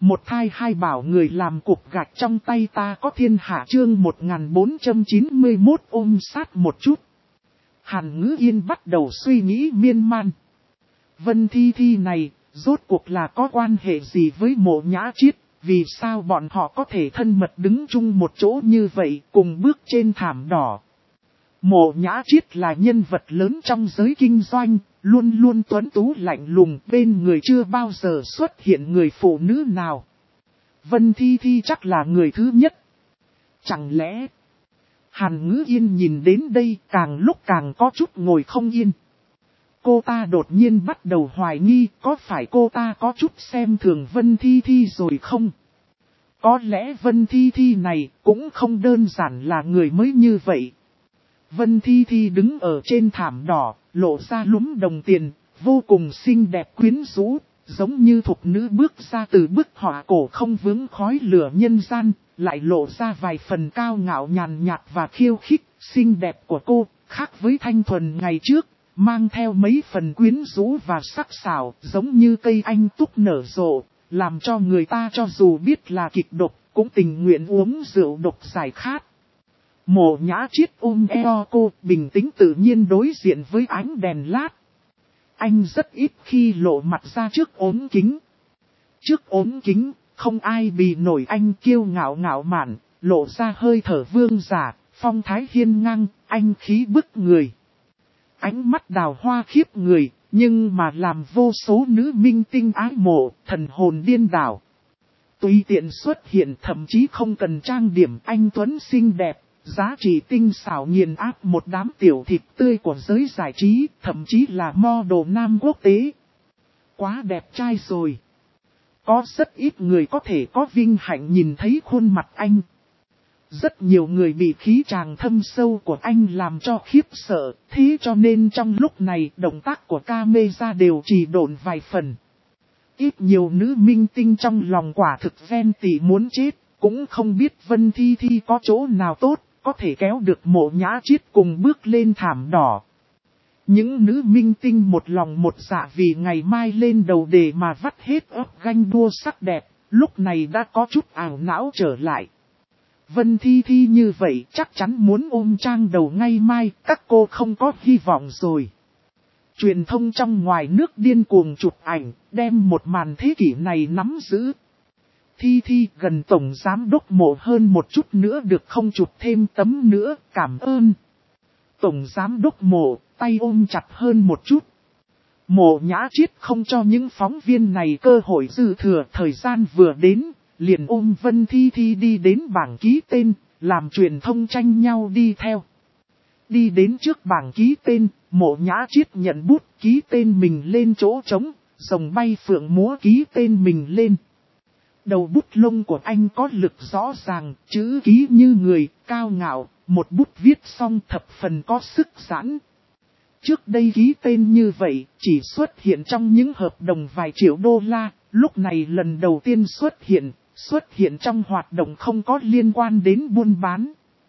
Một thai hai bảo người làm cục gạch trong tay ta có thiên hạ chương 1491 ôm sát một chút. Hàn Ngữ Yên bắt đầu suy nghĩ miên man. Vân Thi Thi này, rốt cuộc là có quan hệ gì với Mộ Nhã Chiết, vì sao bọn họ có thể thân mật đứng chung một chỗ như vậy, cùng bước trên thảm đỏ. Mộ Nhã Chiết là nhân vật lớn trong giới kinh doanh, luôn luôn tuấn tú lạnh lùng, bên người chưa bao giờ xuất hiện người phụ nữ nào. Vân Thi Thi chắc là người thứ nhất. Chẳng lẽ... Hàn Ngữ Yên nhìn đến đây càng lúc càng có chút ngồi không yên. Cô ta đột nhiên bắt đầu hoài nghi có phải cô ta có chút xem thường Vân Thi Thi rồi không? Có lẽ Vân Thi Thi này cũng không đơn giản là người mới như vậy. Vân Thi Thi đứng ở trên thảm đỏ, lộ ra lúm đồng tiền, vô cùng xinh đẹp quyến rũ, giống như thục nữ bước ra từ bức họa cổ không vướng khói lửa nhân gian, lại lộ ra vài phần cao ngạo nhàn nhạt và khiêu khích. Xinh đẹp của cô, khác với thanh thuần ngày trước, mang theo mấy phần quyến rũ và sắc sảo, giống như cây anh túc nở rộ, làm cho người ta cho dù biết là kịch độc, cũng tình nguyện uống rượu độc giải khát. Mộ Nhã Chiết ôm eo cô, bình tĩnh tự nhiên đối diện với ánh đèn lát. Anh rất ít khi lộ mặt ra trước ốm kính. Trước ốm kính, không ai bì nổi anh kiêu ngạo ngạo mạn, lộ ra hơi thở vương giả, phong thái hiên ngang, anh khí bức người. Ánh mắt đào hoa khiếp người, nhưng mà làm vô số nữ minh tinh ái mộ, thần hồn điên đảo. Tùy tiện xuất hiện thậm chí không cần trang điểm, anh tuấn xinh đẹp, giá trị tinh xảo nghiền áp một đám tiểu thịt tươi của giới giải trí, thậm chí là model nam quốc tế. Quá đẹp trai rồi. Có rất ít người có thể có vinh hạnh nhìn thấy khuôn mặt anh. Rất nhiều người bị khí tràng thâm sâu của anh làm cho khiếp sợ, thế cho nên trong lúc này động tác của camera đều trì độn vài phần. Ít nhiều nữ minh tinh trong lòng quả thực ghen tị muốn chết, cũng không biết Vân Thi Thi có chỗ nào tốt, có thể kéo được Mộ Nhã Chiết cùng bước lên thảm đỏ. Những nữ minh tinh một lòng một dạ vì ngày mai lên đầu đề mà vắt hết óc ganh đua sắc đẹp, lúc này đã có chút ảo não trở lại. Vân Thi Thi như vậy chắc chắn muốn ôm trang đầu ngay mai, các cô không có hy vọng rồi. Truyền thông trong ngoài nước điên cuồng chụp ảnh, đem một màn thế kỷ này nắm giữ. Thi Thi gần tổng giám đốc Mộ hơn một chút nữa được không, chụp thêm tấm nữa, cảm ơn. Tổng giám đốc Mộ, tay ôm chặt hơn một chút. Mộ Nhã Chiết không cho những phóng viên này cơ hội dư thừa, thời gian vừa đến, liền ôm Vân Thi Thi đi đến bảng ký tên, làm truyền thông tranh nhau đi theo. Đi đến trước bảng ký tên, Mộ Nhã Chiết nhận bút ký tên mình lên chỗ trống, rồng bay phượng múa ký tên mình lên. Đầu bút lông của anh có lực rõ ràng, chữ ký như người, cao ngạo, một bút viết xong thập phần có sức giãn. Trước đây ký tên như vậy, chỉ xuất hiện trong những hợp đồng vài triệu đô la, lúc này lần đầu tiên xuất hiện trong hoạt động không có liên quan đến buôn bán.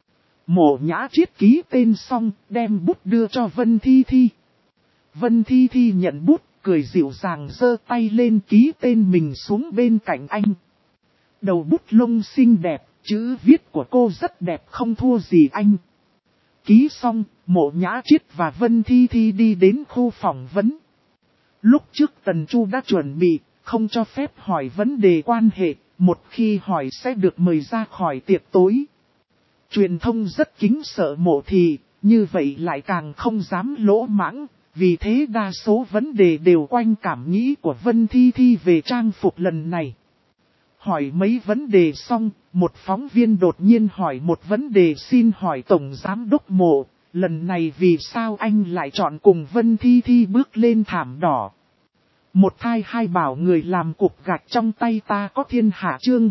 Mộ Nhã Chiết ký tên xong, đem bút đưa cho Vân Thi Thi. Vân Thi Thi nhận bút, cười dịu dàng giơ tay lên ký tên mình xuống bên cạnh anh. Đầu bút lông xinh đẹp, chữ viết của cô rất đẹp không thua gì anh. Ký xong, Mộ Nhã Chiết và Vân Thi Thi đi đến khu phỏng vấn. Lúc trước Tần Chu đã chuẩn bị, không cho phép hỏi vấn đề quan hệ, một khi hỏi sẽ được mời ra khỏi tiệc tối. Truyền thông rất kính sợ Mộ Thị, như vậy lại càng không dám lỗ mãng, vì thế đa số vấn đề đều quanh cảm nghĩ của Vân Thi Thi về trang phục lần này. Hỏi mấy vấn đề xong, một phóng viên đột nhiên hỏi một vấn đề, xin hỏi Tổng Giám đốc Mộ, lần này vì sao anh lại chọn cùng Vân Thi Thi bước lên thảm đỏ? Một thai hai bảo người làm cục gạch trong tay ta có thiên hạ chương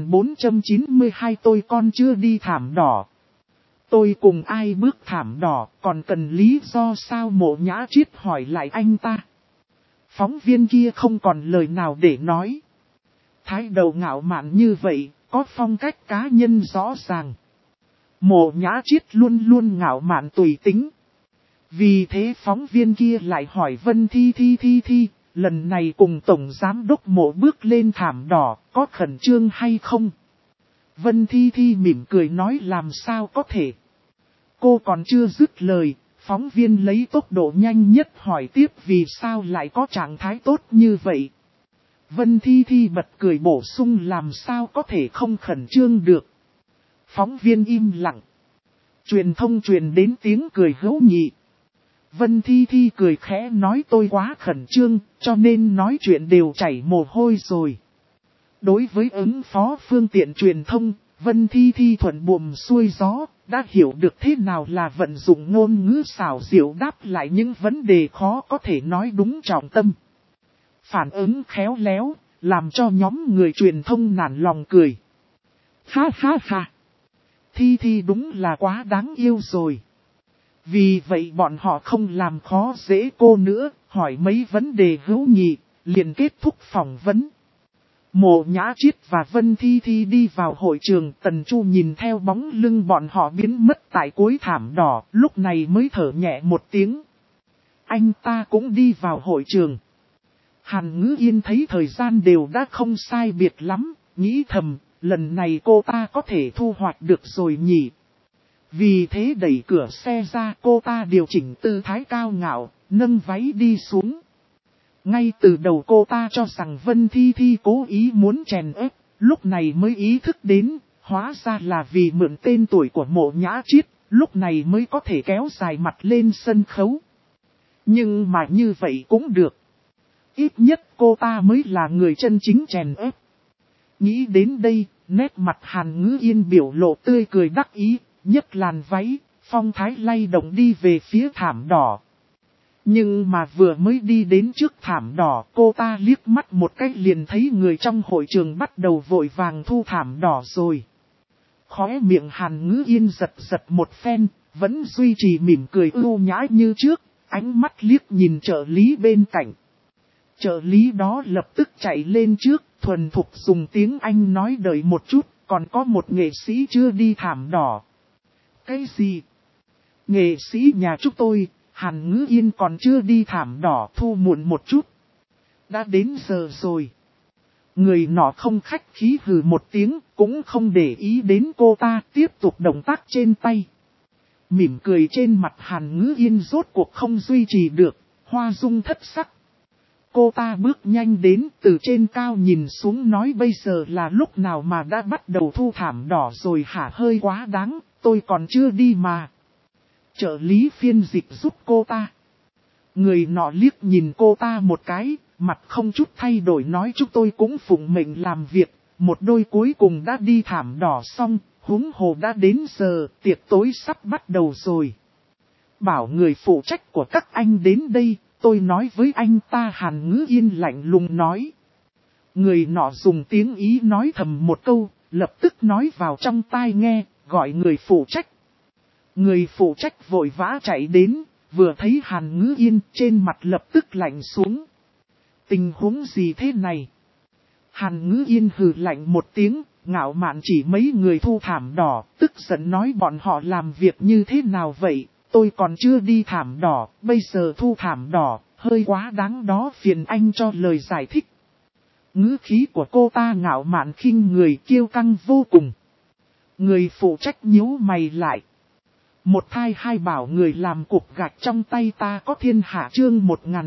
1492 tôi con chưa đi thảm đỏ. Tôi cùng ai bước thảm đỏ còn cần lý do sao? Mộ Nhã Chiết hỏi lại anh ta. Phóng viên kia không còn lời nào để nói. Thái độ ngạo mạn như vậy, có phong cách cá nhân rõ ràng. Mộ Nhã Chiết luôn luôn ngạo mạn tùy tính. Vì thế phóng viên kia lại hỏi Vân Thi Thi, lần này cùng Tổng Giám Đốc Mộ bước lên thảm đỏ, có khẩn trương hay không? Vân Thi Thi mỉm cười nói làm sao có thể. Cô còn chưa dứt lời, phóng viên lấy tốc độ nhanh nhất hỏi tiếp vì sao lại có trạng thái tốt như vậy. Vân Thi Thi bật cười bổ sung làm sao có thể không khẩn trương được. Phóng viên im lặng. Truyền thông truyền đến tiếng cười hữu nhị. Vân Thi Thi cười khẽ nói tôi quá khẩn trương, cho nên nói chuyện đều chảy mồ hôi rồi. Đối với ứng phó phương tiện truyền thông, Vân Thi Thi thuận buồm xuôi gió, đã hiểu được thế nào là vận dụng ngôn ngữ xảo diệu đáp lại những vấn đề khó có thể nói đúng trọng tâm. Phản ứng khéo léo, làm cho nhóm người truyền thông nản lòng cười. Ha ha ha! Thi Thi đúng là quá đáng yêu rồi. Vì vậy bọn họ không làm khó dễ cô nữa, hỏi mấy vấn đề hữu nhị, liền kết thúc phỏng vấn. Mộ Nhã Chiết và Vân Thi Thi đi vào hội trường, Tần Chu nhìn theo bóng lưng bọn họ biến mất tại cuối thảm đỏ, lúc này mới thở nhẹ một tiếng. Anh ta cũng đi vào hội trường. Hàn Ngữ Yên thấy thời gian đều đã không sai biệt lắm, nghĩ thầm, lần này cô ta có thể thu hoạch được rồi nhỉ. Vì thế đẩy cửa xe ra, cô ta điều chỉnh tư thái cao ngạo, nâng váy đi xuống. Ngay từ đầu cô ta cho rằng Vân Thi Thi cố ý muốn chèn ép, lúc này mới ý thức đến, hóa ra là vì mượn tên tuổi của Mộ Nhã Chiết, lúc này mới có thể kéo dài mặt lên sân khấu. Nhưng mà như vậy cũng được. Ít nhất cô ta mới là người chân chính chèn ép. Nghĩ đến đây, nét mặt Hàn Ngữ Yên biểu lộ tươi cười đắc ý, nhấc làn váy, phong thái lay động đi về phía thảm đỏ. Nhưng mà vừa mới đi đến trước thảm đỏ, cô ta liếc mắt một cái liền thấy người trong hội trường bắt đầu vội vàng thu thảm đỏ rồi. Khóe miệng Hàn Ngữ Yên giật giật một phen, vẫn duy trì mỉm cười ưu nhã như trước, ánh mắt liếc nhìn trợ lý bên cạnh. Trợ lý đó lập tức chạy lên trước, thuần thục dùng tiếng Anh nói đợi một chút, còn có một nghệ sĩ chưa đi thảm đỏ. Cái gì? Nghệ sĩ nhà chúng tôi, Hàn Ngữ Yên còn chưa đi thảm đỏ, thu muộn một chút. Đã đến giờ rồi. Người nọ không khách khí hừ một tiếng, cũng không để ý đến cô ta, tiếp tục động tác trên tay. Mỉm cười trên mặt Hàn Ngữ Yên rốt cuộc không duy trì được, hoa dung thất sắc. Cô ta bước nhanh đến, từ trên cao nhìn xuống nói bây giờ là lúc nào mà đã bắt đầu thu thảm đỏ rồi hả, hơi quá đáng, tôi còn chưa đi mà. Trợ lý phiên dịch giúp cô ta. Người nọ liếc nhìn cô ta một cái, mặt không chút thay đổi nói chúng tôi cũng phụng mệnh làm việc, một đôi cuối cùng đã đi thảm đỏ xong, huống hồ đã đến giờ, tiệc tối sắp bắt đầu rồi. Bảo người phụ trách của các anh đến đây, tôi nói với anh ta. Hàn Ngữ Yên lạnh lùng nói. Người nọ dùng tiếng Ý nói thầm một câu, lập tức nói vào trong tai nghe, gọi người phụ trách. Người phụ trách vội vã chạy đến, vừa thấy Hàn Ngữ Yên trên mặt lập tức lạnh xuống. Tình huống gì thế này? Hàn Ngữ Yên hừ lạnh một tiếng, ngạo mạn chỉ mấy người thu thảm đỏ, tức giận nói bọn họ làm việc như thế nào vậy, tôi còn chưa đi thảm đỏ, bây giờ thu thảm đỏ, hơi quá đáng đó, phiền anh cho lời giải thích. Ngữ khí của cô ta ngạo mạn khinh người, kiêu căng vô cùng. Người phụ trách nhíu mày lại. Một thai hai bảo người làm cục gạch trong tay ta có thiên hạ, chương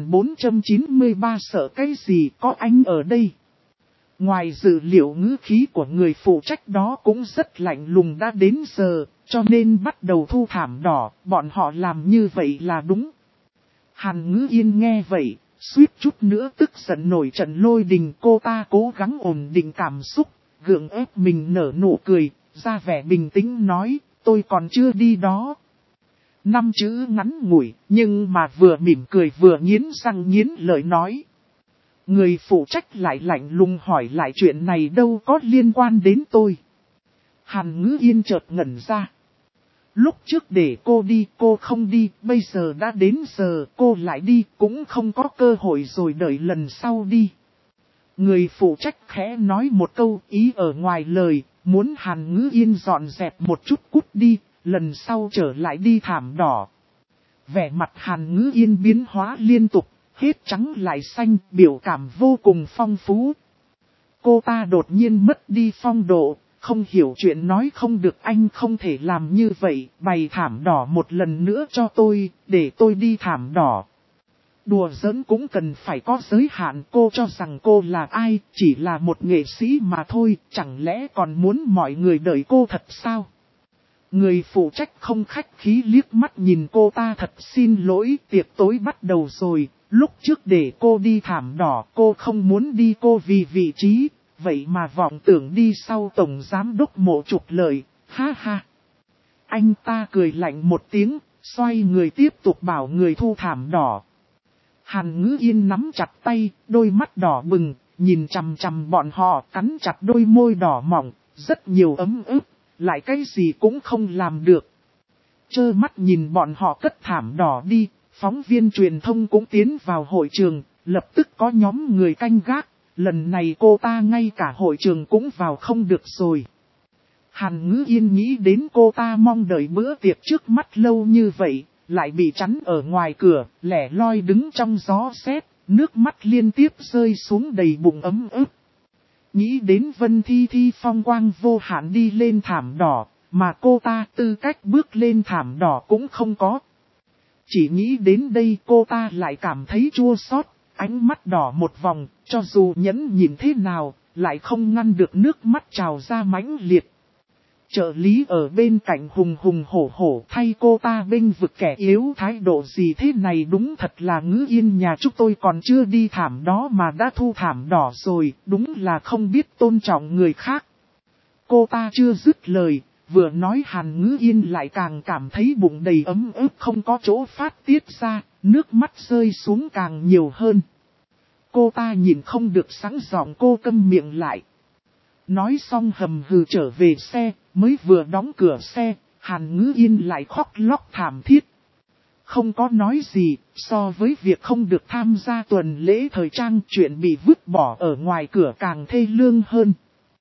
1493 sợ cái gì, có anh ở đây. Ngoài dữ liệu ngữ khí của người phụ trách đó cũng rất lạnh lùng, đã đến giờ, cho nên bắt đầu thu thảm đỏ, bọn họ làm như vậy là đúng. Hàn Ngữ Yên nghe vậy, suýt chút nữa tức giận nổi trận lôi đình. Cô ta cố gắng ổn định cảm xúc, gượng ép mình nở nụ cười, ra vẻ bình tĩnh nói, tôi còn chưa đi đó. 5 chữ ngắn ngủi, nhưng mà vừa mỉm cười vừa nghiến răng nghiến lợi nói. Người phụ trách lại lạnh lùng hỏi lại, chuyện này đâu có liên quan đến tôi. Hàn Ngữ Yên chợt ngẩn ra. Lúc trước để cô đi, cô không đi, bây giờ đã đến giờ, cô lại đi, cũng không có cơ hội rồi, đợi lần sau đi. Người phụ trách khẽ nói một câu, ý ở ngoài lời, muốn Hàn Ngữ Yên dọn dẹp một chút cút đi, lần sau trở lại đi thảm đỏ. Vẻ mặt Hàn Ngữ Yên biến hóa liên tục, hết trắng lại xanh, biểu cảm vô cùng phong phú. Cô ta đột nhiên mất đi phong độ, không hiểu chuyện nói không được, anh không thể làm như vậy, bày thảm đỏ một lần nữa cho tôi, để tôi đi thảm đỏ. Đùa giỡn cũng cần phải có giới hạn, cô cho rằng cô là ai, chỉ là một nghệ sĩ mà thôi, chẳng lẽ còn muốn mọi người đợi cô thật sao? Người phụ trách không khách khí liếc mắt nhìn cô ta, thật xin lỗi, tiệc tối bắt đầu rồi, lúc trước để cô đi thảm đỏ cô không muốn đi, cô vì vị trí, vậy mà vọng tưởng đi sau tổng giám đốc Mộ trục lợi, ha ha. Anh ta cười lạnh một tiếng, xoay người tiếp tục bảo người thu thảm đỏ. Hàn Ngữ Yên nắm chặt tay, đôi mắt đỏ bừng, nhìn chằm chằm bọn họ, cắn chặt đôi môi đỏ mỏng, rất nhiều ấm ức, lại cái gì cũng không làm được. Trơ mắt nhìn bọn họ cất thảm đỏ đi, phóng viên truyền thông cũng tiến vào hội trường, lập tức có nhóm người canh gác, lần này cô ta ngay cả hội trường cũng vào không được rồi. Hàn Ngữ Yên nghĩ đến cô ta mong đợi bữa tiệc trước mắt lâu như vậy, lại bị chắn ở ngoài cửa, lẻ loi đứng trong gió sét, nước mắt liên tiếp rơi xuống đầy bụng ấm ức. Nghĩ đến Vân Thi Thi phong quang vô hạn đi lên thảm đỏ, mà cô ta tư cách bước lên thảm đỏ cũng không có. Chỉ nghĩ đến đây cô ta lại cảm thấy chua xót, ánh mắt đỏ một vòng, cho dù nhẫn nhịn thế nào, lại không ngăn được nước mắt trào ra mãnh liệt. Trợ lý ở bên cạnh hùng hùng hổ hổ thay cô ta bênh vực kẻ yếu, thái độ gì thế này, đúng thật là Ngữ Yên nhà chúng tôi còn chưa đi thảm đó mà đã thu thảm đỏ rồi, đúng là không biết tôn trọng người khác. Cô ta chưa dứt lời, vừa nói Hàn Ngữ Yên lại càng cảm thấy bụng đầy ấm ức không có chỗ phát tiết ra, nước mắt rơi xuống càng nhiều hơn. Cô ta nhìn không được sẵn giọng, cô câm miệng lại. Nói xong hầm hừ trở về xe, mới vừa đóng cửa xe, Hàn Ngữ Yên lại khóc lóc thảm thiết. Không có nói gì, so với việc không được tham gia tuần lễ thời trang, chuyện bị vứt bỏ ở ngoài cửa càng thê lương hơn.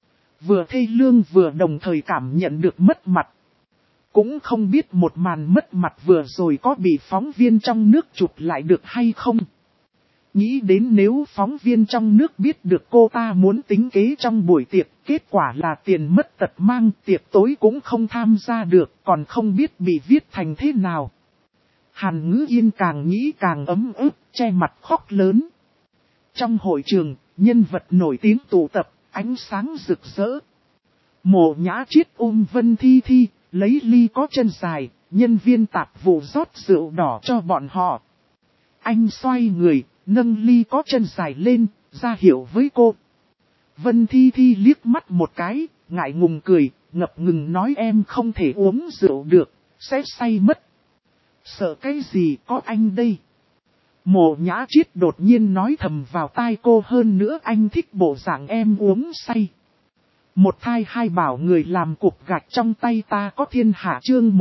Vừa thê lương vừa đồng thời cảm nhận được mất mặt. Cũng không biết một màn mất mặt vừa rồi có bị phóng viên trong nước chụp lại được hay không. Nghĩ đến nếu phóng viên trong nước biết được cô ta muốn tính kế trong buổi tiệc, kết quả là tiền mất tật mang, tiệc tối cũng không tham gia được, còn không biết bị viết thành thế nào. Hàn Ngữ Yên càng nghĩ càng ấm ức, che mặt khóc lớn. Trong hội trường, nhân vật nổi tiếng tụ tập, ánh sáng rực rỡ. Mộ Nhã Chiết ôm Vân Thi Thi, lấy ly có chân dài, nhân viên tạp vụ rót rượu đỏ cho bọn họ. Anh xoay người, nâng ly có chân dài lên, ra hiệu với cô. Vân Thi Thi liếc mắt một cái, ngại ngùng cười, ngập ngừng nói em không thể uống rượu được, sẽ say mất. Sợ cái gì, có anh đây. Mộ Nhã Chiết đột nhiên nói thầm vào tai cô, hơn nữa anh thích bộ dạng em uống say. Một thai hai bảo người làm cục gạch trong tay ta có thiên hạ, chương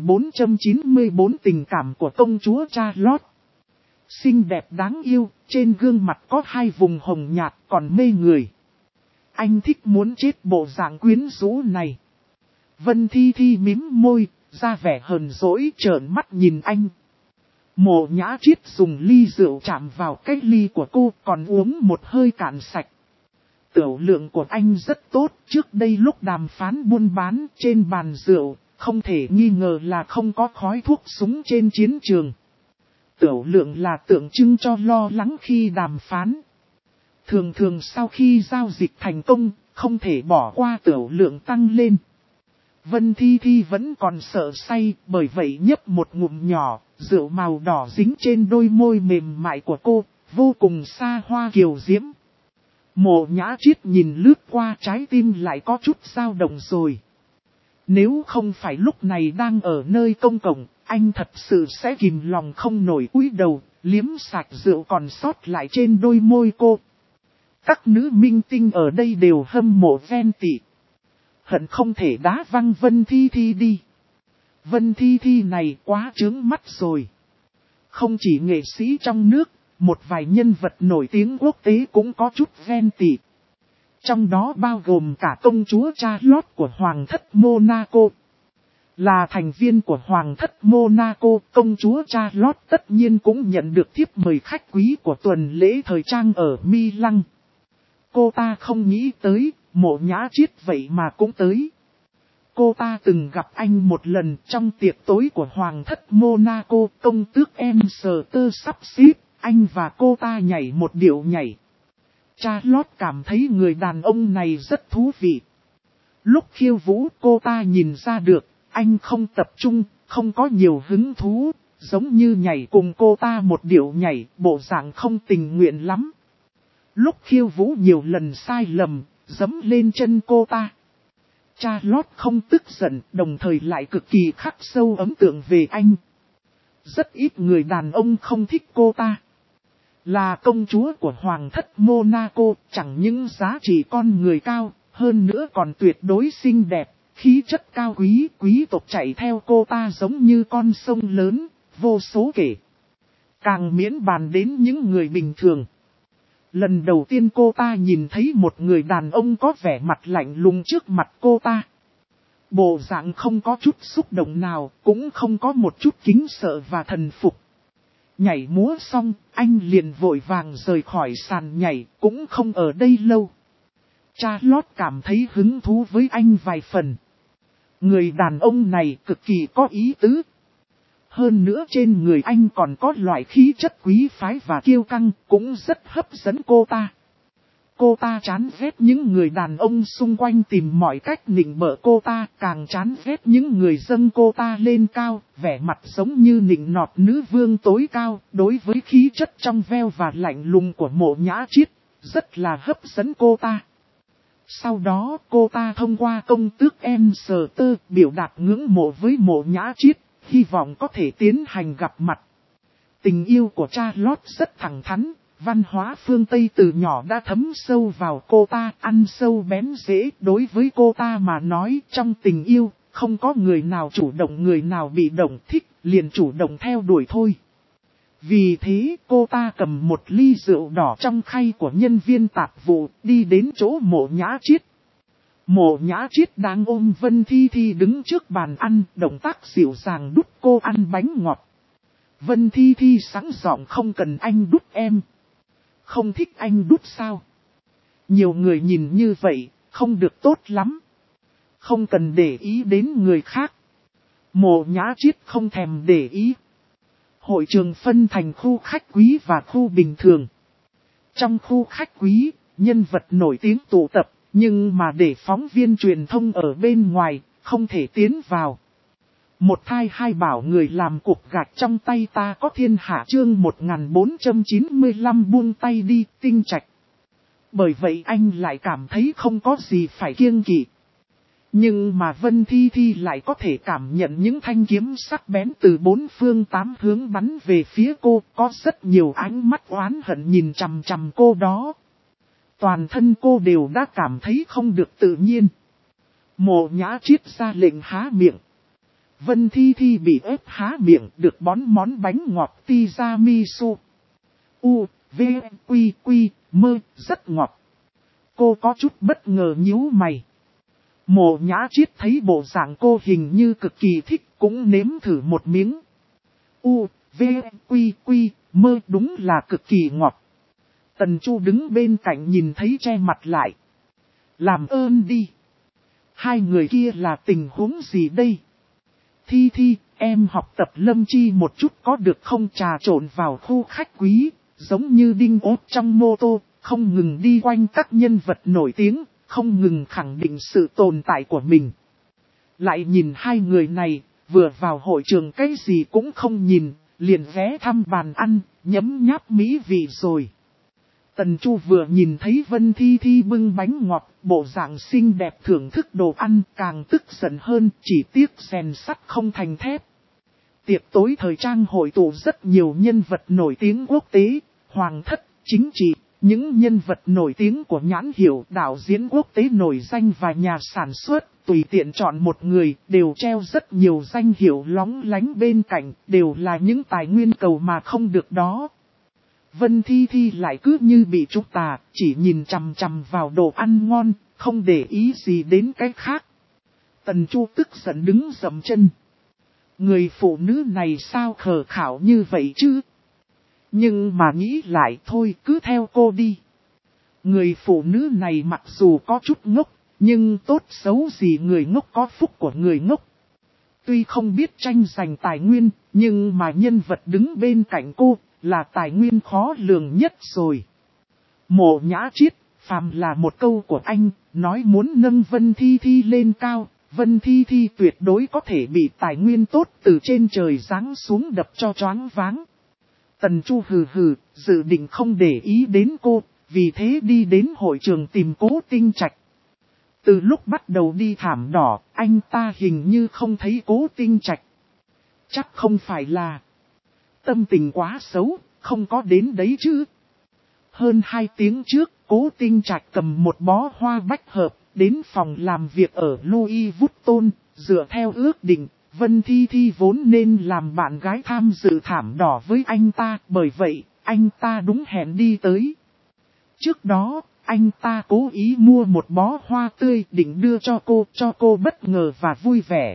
1494 tình cảm của công chúa Charlotte. Xinh đẹp đáng yêu, trên gương mặt có hai vùng hồng nhạt còn mê người. Anh thích muốn chết bộ dạng quyến rũ này. Vân Thi Thi mím môi, ra vẻ hờn dỗi trợn mắt nhìn anh. Mộ Nhã Chiết dùng ly rượu chạm vào cái ly của cô, còn uống một hơi cạn sạch. Tiểu lượng của anh rất tốt, trước đây lúc đàm phán buôn bán trên bàn rượu, không thể nghi ngờ là không có khói thuốc súng trên chiến trường. Tiểu lượng là tượng trưng cho lo lắng khi đàm phán. Thường thường sau khi giao dịch thành công, không thể bỏ qua tiểu lượng tăng lên. Vân Thi Thi vẫn còn sợ say, bởi vậy nhấp một ngụm nhỏ, rượu màu đỏ dính trên đôi môi mềm mại của cô, vô cùng xa hoa kiều diễm. Mộ Nhã Chiết nhìn lướt qua, trái tim lại có chút dao động rồi. Nếu không phải lúc này đang ở nơi công cộng, anh thật sự sẽ kìm lòng không nổi cúi đầu, liếm sạch rượu còn sót lại trên đôi môi cô. Các nữ minh tinh ở đây đều hâm mộ ghen tị. Hận không thể đá văng Vân Thi Thi đi. Vân Thi Thi này quá chướng mắt rồi. Không chỉ nghệ sĩ trong nước, một vài nhân vật nổi tiếng quốc tế cũng có chút ghen tị. Trong đó bao gồm cả công chúa Charlotte của Hoàng thất Monaco. Là thành viên của Hoàng thất Monaco, công chúa Charlotte tất nhiên cũng nhận được thiếp mời khách quý của tuần lễ thời trang ở Milan. Cô ta không nghĩ tới, Mộ Nhã Chiết vậy mà cũng tới. Cô ta từng gặp anh một lần trong tiệc tối của Hoàng thất Monaco, công tước Emser sắp xếp, anh và cô ta nhảy một điệu nhảy. Charlotte cảm thấy người đàn ông này rất thú vị. Lúc khiêu vũ cô ta nhìn ra được, anh không tập trung, không có nhiều hứng thú, giống như nhảy cùng cô ta một điệu nhảy, bộ dạng không tình nguyện lắm. Lúc khiêu vũ nhiều lần sai lầm, giẫm lên chân cô ta. Charlotte không tức giận, đồng thời lại cực kỳ khắc sâu ấn tượng về anh. Rất ít người đàn ông không thích cô ta. Là công chúa của Hoàng thất Monaco, chẳng những giá trị con người cao, hơn nữa còn tuyệt đối xinh đẹp, khí chất cao quý, quý tộc chạy theo cô ta giống như con sông lớn, vô số kể. Càng miễn bàn đến những người bình thường. Lần đầu tiên cô ta nhìn thấy một người đàn ông có vẻ mặt lạnh lùng trước mặt cô ta. Bộ dạng không có chút xúc động nào, cũng không có một chút kính sợ và thần phục. Nhảy múa xong, anh liền vội vàng rời khỏi sàn nhảy, cũng không ở đây lâu. Charlotte cảm thấy hứng thú với anh vài phần. Người đàn ông này cực kỳ có ý tứ. Hơn nữa trên người anh còn có loại khí chất quý phái và kiêu căng, cũng rất hấp dẫn cô ta. Cô ta chán ghét những người đàn ông xung quanh tìm mọi cách nịnh bợ cô ta, càng chán ghét những người dâng cô ta lên cao, vẻ mặt giống như nịnh nọt nữ vương tối cao, đối với khí chất trong veo và lạnh lùng của Mộ Nhã Chiết, rất là hấp dẫn cô ta. Sau đó cô ta thông qua công tước Emser biểu đạt ngưỡng mộ với Mộ Nhã Chiết, hy vọng có thể tiến hành gặp mặt. Tình yêu của Charlotte rất thẳng thắn, văn hóa phương Tây từ nhỏ đã thấm sâu vào cô ta, ăn sâu bén rễ. Đối với cô ta mà nói trong tình yêu, không có người nào chủ động người nào bị động, thích, liền chủ động theo đuổi thôi. Vì thế cô ta cầm một ly rượu đỏ trong khay của nhân viên tạp vụ, đi đến chỗ Mộ Nhã Chiết. Mộ Nhã Chiết đang ôm Vân Thi Thi đứng trước bàn ăn, động tác dịu dàng đút cô ăn bánh ngọt. Vân Thi Thi sẵn giọng không cần anh đút em. Không thích anh đút sao? Nhiều người nhìn như vậy, không được tốt lắm. Không cần để ý đến người khác. Mộ Nhã Chiết không thèm để ý. Hội trường phân thành khu khách quý và khu bình thường. Trong khu khách quý, nhân vật nổi tiếng tụ tập, nhưng mà để phóng viên truyền thông ở bên ngoài, không thể tiến vào. Một thai hai bảo người làm cục gạch trong tay ta có thiên hạ chương 1495 buông tay đi, Tinh Trạch. Bởi vậy anh lại cảm thấy không có gì phải kiêng kỵ. Nhưng mà Vân Thi Thi lại có thể cảm nhận những thanh kiếm sắc bén từ bốn phương tám hướng bắn về phía cô, có rất nhiều ánh mắt oán hận nhìn chằm chằm cô đó. Toàn thân cô đều đã cảm thấy không được tự nhiên. Mộ Nhã Chiết ra lệnh há miệng. Vân Thi Thi bị ép há miệng được bón món bánh ngọt tiramisu. U, V, Quy, Quy, Mơ, rất ngọt. Cô có chút bất ngờ nhíu mày. Mộ Nhã Chiết thấy bộ dạng cô hình như cực kỳ thích cũng nếm thử một miếng. U, V, Quy, Quy, Mơ đúng là cực kỳ ngọt. Tần Chu đứng bên cạnh nhìn thấy che mặt lại. Làm ơn đi. Hai người kia là tình huống gì đây? Thi Thi, em học tập lâm chi một chút có được không? Trà trộn vào khu khách quý, giống như đinh ốt trong mô tô, không ngừng đi quanh các nhân vật nổi tiếng, không ngừng khẳng định sự tồn tại của mình. Lại nhìn hai người này, vừa vào hội trường cái gì cũng không nhìn, liền ghé thăm bàn ăn, nhấm nháp mỹ vị rồi. Tần Chu vừa nhìn thấy Vân Thi Thi bưng bánh ngọt, bộ dạng xinh đẹp thưởng thức đồ ăn, càng tức giận hơn, chỉ tiếc rèn sắt không thành thép. Tiệc tối thời trang hội tụ rất nhiều nhân vật nổi tiếng quốc tế, hoàng thất, chính trị, những nhân vật nổi tiếng của nhãn hiệu, đạo diễn quốc tế nổi danh và nhà sản xuất, tùy tiện chọn một người, đều treo rất nhiều danh hiệu lóng lánh bên cạnh, đều là những tài nguyên cầu mà không được đó. Vân Thi Thi lại cứ như bị trúng tà, chỉ nhìn chằm chằm vào đồ ăn ngon, không để ý gì đến cái khác. Tần Chu tức giận đứng dậm chân. Người phụ nữ này sao khờ khảo như vậy chứ? Nhưng mà nghĩ lại thôi cứ theo cô đi. Người phụ nữ này mặc dù có chút ngốc, nhưng tốt xấu gì người ngốc có phúc của người ngốc. Tuy không biết tranh giành tài nguyên, nhưng mà nhân vật đứng bên cạnh cô là tài nguyên khó lường nhất rồi. Mộ Nhã Chiết, phàm là một câu của anh, nói muốn nâng Vân Thi Thi lên cao, Vân Thi Thi tuyệt đối có thể bị tài nguyên tốt từ trên trời giáng xuống đập cho choáng váng. Tần Chu hừ hừ, dự định không để ý đến cô, vì thế đi đến hội trường tìm Cố Tinh Trạch. Từ lúc bắt đầu đi thảm đỏ, anh ta hình như không thấy Cố Tinh Trạch. Chắc không phải là tâm tình quá xấu, không có đến đấy chứ. Hơn 2 tiếng trước, Cố Tinh Trạch cầm một bó hoa bách hợp, đến phòng làm việc ở Louis Vuitton, dựa theo ước định, Vân Thi Thi vốn nên làm bạn gái tham dự thảm đỏ với anh ta, bởi vậy, anh ta đúng hẹn đi tới. Trước đó, anh ta cố ý mua một bó hoa tươi định đưa cho cô bất ngờ và vui vẻ.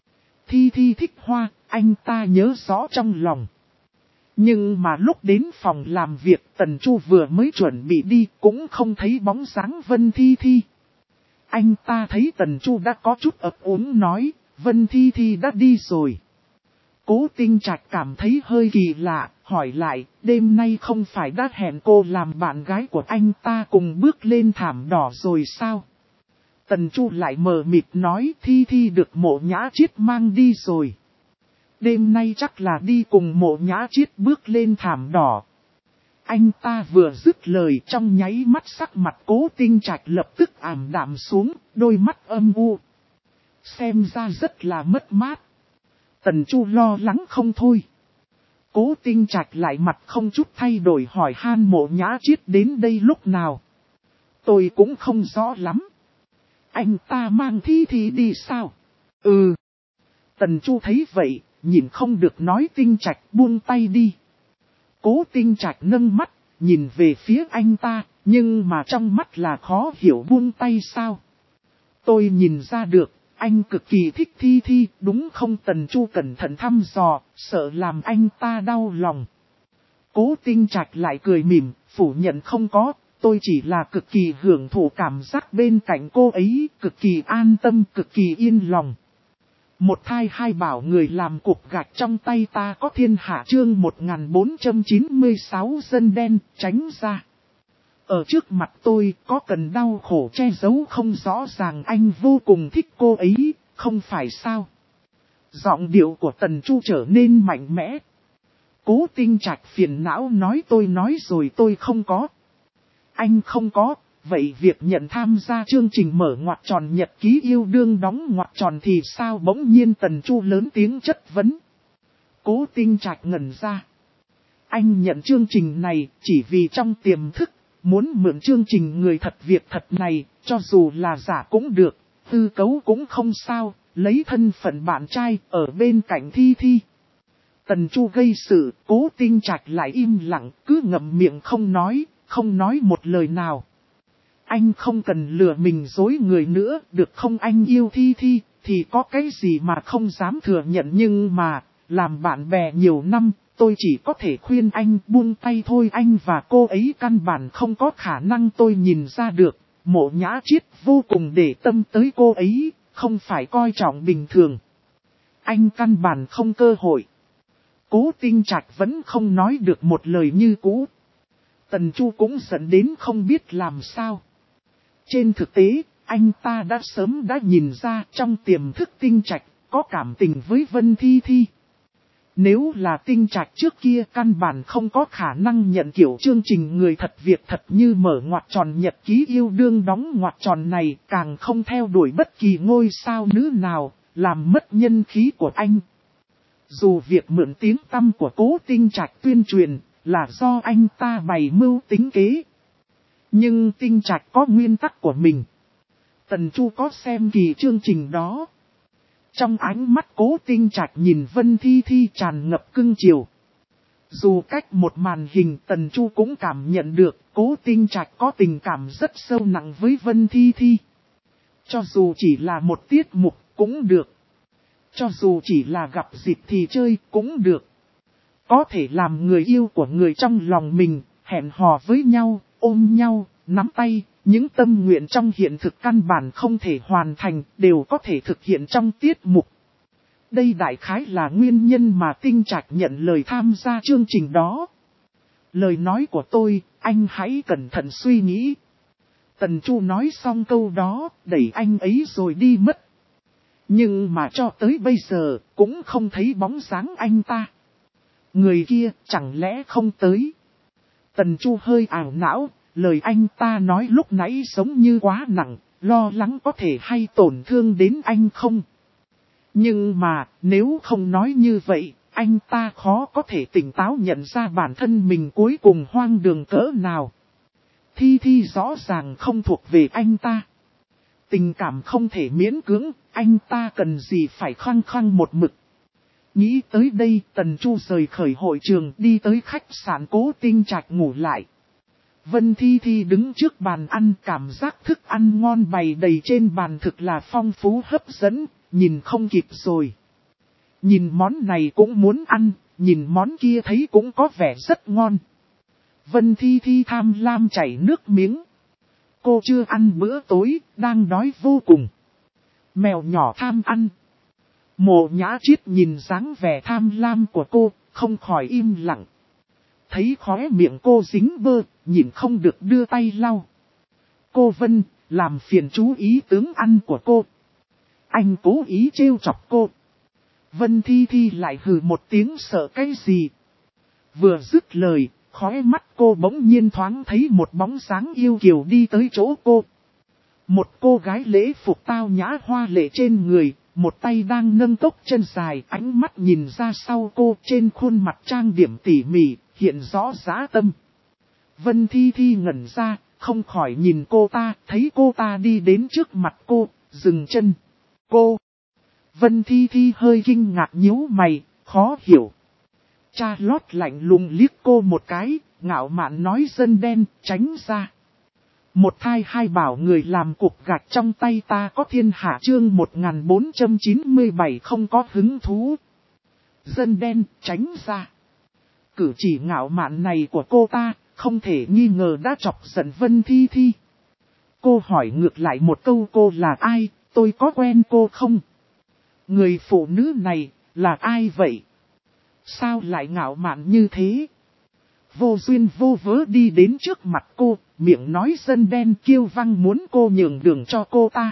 Thi Thi thích hoa, anh ta nhớ rõ trong lòng. Nhưng mà lúc đến phòng làm việc Tần Chu vừa mới chuẩn bị đi cũng không thấy bóng dáng Vân Thi Thi. Anh ta thấy Tần Chu đã có chút ấp úng nói, Vân Thi Thi đã đi rồi. Cố Tinh Trạch cảm thấy hơi kỳ lạ, hỏi lại, đêm nay không phải đã hẹn cô làm bạn gái của anh ta cùng bước lên thảm đỏ rồi sao? Tần Chu lại mờ mịt nói, Thi Thi được Mộ Nhã Chiết mang đi rồi. Đêm nay chắc là đi cùng Mộ Nhã Chiết bước lên thảm đỏ. Anh ta vừa dứt lời trong nháy mắt sắc mặt Cố Tinh Trạch lập tức ảm đạm xuống, đôi mắt âm u. Xem ra rất là mất mát. Tần Chu lo lắng không thôi. Cố Tinh Trạch lại mặt không chút thay đổi hỏi han Mộ Nhã Chiết đến đây lúc nào. Tôi cũng không rõ lắm. Anh ta mang Thi Thi đi sao? Ừ. Tần Chu thấy vậy, nhìn không được nói Tinh Trạch buông tay đi. Cố Tinh Trạch nâng mắt, nhìn về phía anh ta, nhưng mà trong mắt là khó hiểu buông tay sao. Tôi nhìn ra được, anh cực kỳ thích Thi Thi, đúng không? Tần Chu cẩn thận thăm dò, sợ làm anh ta đau lòng. Cố Tinh Trạch lại cười mỉm, phủ nhận không có, tôi chỉ là cực kỳ hưởng thụ cảm giác bên cạnh cô ấy, cực kỳ an tâm, cực kỳ yên lòng. Một thai hai bảo người làm cục gạch trong tay ta có thiên hạ chương 1496 dân đen, tránh ra. Ở trước mặt tôi có cần đau khổ che giấu không rõ ràng anh vô cùng thích cô ấy, không phải sao? Giọng điệu của Tần Chu trở nên mạnh mẽ. Cố Tinh Trạch phiền não nói tôi nói rồi tôi không có. Anh không có, vậy việc nhận tham gia chương trình mở ngoặc tròn nhật ký yêu đương đóng ngoặc tròn thì sao? Bỗng nhiên Tần Chu lớn tiếng chất vấn. Cố Tinh Trạch ngẩn ra. Anh nhận chương trình này chỉ vì trong tiềm thức, muốn mượn chương trình người thật việc thật này, cho dù là giả cũng được, hư cấu cũng không sao, lấy thân phận bạn trai ở bên cạnh Thi Thi. Tần Chu gây sự, Cố Tinh Trạch lại im lặng, cứ ngậm miệng không nói một lời nào. Anh không cần lừa mình dối người nữa, được không? Anh yêu Thi Thi, thì có cái gì mà không dám thừa nhận, nhưng mà, làm bạn bè nhiều năm, tôi chỉ có thể khuyên anh buông tay thôi. Anh và cô ấy căn bản không có khả năng, tôi nhìn ra được, Mộ Nhã Chiết vô cùng để tâm tới cô ấy, không phải coi trọng bình thường. Anh căn bản không cơ hội. Cố Tinh Trạch vẫn không nói được một lời như cũ. Tần Chu cũng giận đến không biết làm sao. Trên thực tế, anh ta đã sớm nhìn ra trong tiềm thức Tinh Trạch có cảm tình với Vân Thi Thi. Nếu là Tinh Trạch trước kia căn bản không có khả năng nhận kiểu chương trình người thật việc thật như mở ngoặc tròn nhật ký yêu đương đóng ngoặc tròn này, càng không theo đuổi bất kỳ ngôi sao nữ nào, làm mất nhân khí của anh. Dù việc mượn tiếng tăm của Cố Tinh Trạch tuyên truyền là do anh ta bày mưu tính kế. Nhưng Tinh Trạch có nguyên tắc của mình. Tần Chu có xem kỳ chương trình đó. Trong ánh mắt Cố Tinh Trạch nhìn Vân Thi Thi tràn ngập cưng chiều. Dù cách một màn hình Tần Chu cũng cảm nhận được Cố Tinh Trạch có tình cảm rất sâu nặng với Vân Thi Thi. Cho dù chỉ là một tiết mục, cũng được. Cho dù chỉ là gặp dịp thì chơi cũng được. Có thể làm người yêu của người trong lòng mình, hẹn hò với nhau, ôm nhau, nắm tay, những tâm nguyện trong hiện thực căn bản không thể hoàn thành, đều có thể thực hiện trong tiết mục. Đây đại khái là nguyên nhân mà Tinh Trạch nhận lời tham gia chương trình đó. Lời nói của tôi, anh hãy cẩn thận suy nghĩ. Tần Chu nói xong câu đó, đẩy anh ấy rồi đi mất. Nhưng mà cho tới bây giờ, cũng không thấy bóng dáng anh ta. Người kia chẳng lẽ không tới. Tần Chu hơi ảo não, lời anh ta nói lúc nãy giống như quá nặng, lo lắng có thể hay tổn thương đến anh không. Nhưng mà, nếu không nói như vậy, anh ta khó có thể tỉnh táo nhận ra bản thân mình cuối cùng hoang đường cỡ nào. Thi Thi rõ ràng không thuộc về anh ta. Tình cảm không thể miễn cưỡng, anh ta cần gì phải khăng khăng một mực. Nghĩ tới đây, Tần Chu rời khỏi hội trường đi tới khách sạn Cố Tinh Trạch ngủ lại. Vân Thi Thi đứng trước bàn ăn, cảm giác thức ăn ngon bày đầy trên bàn thực là phong phú hấp dẫn, nhìn không kịp rồi. Nhìn món này cũng muốn ăn, nhìn món kia thấy cũng có vẻ rất ngon. Vân Thi Thi tham lam chảy nước miếng. Cô chưa ăn bữa tối, đang đói vô cùng. Mèo nhỏ tham ăn. Mộ Nhã Triết nhìn dáng vẻ tham lam của cô, không khỏi im lặng. Thấy khóe miệng cô dính bơ, nhìn không được đưa tay lau. Cô Vân, làm phiền chú ý tướng ăn của cô. Anh cố ý trêu chọc cô. Vân Thi Thi lại hừ một tiếng sợ cái gì. Vừa dứt lời, khóe mắt cô bỗng nhiên thoáng thấy một bóng dáng yêu kiều đi tới chỗ cô. Một cô gái lễ phục tao nhã hoa lệ trên người, một tay đang nâng tốc chân dài, ánh mắt nhìn ra sau cô, trên khuôn mặt trang điểm tỉ mỉ, hiện rõ dã tâm. Vân Thi Thi ngẩn ra, không khỏi nhìn cô ta, thấy cô ta đi đến trước mặt cô, dừng chân. Cô! Vân Thi Thi hơi kinh ngạc nhíu mày, khó hiểu. Charlotte lạnh lùng liếc cô một cái, ngạo mạn nói dân đen, tránh ra. Một thai hai bảo người làm cục gạch trong tay ta có thiên hạ chương 1497 không có hứng thú. Dân đen, tránh ra. Cử chỉ ngạo mạn này của cô ta, không thể nghi ngờ đã chọc giận Vân Thi Thi. Cô hỏi ngược lại một câu, cô là ai, tôi có quen cô không? Người phụ nữ này, là ai vậy? Sao lại ngạo mạn như thế? Vô duyên vô vớ đi đến trước mặt cô, miệng nói dân đen kiêu văng muốn cô nhường đường cho cô ta.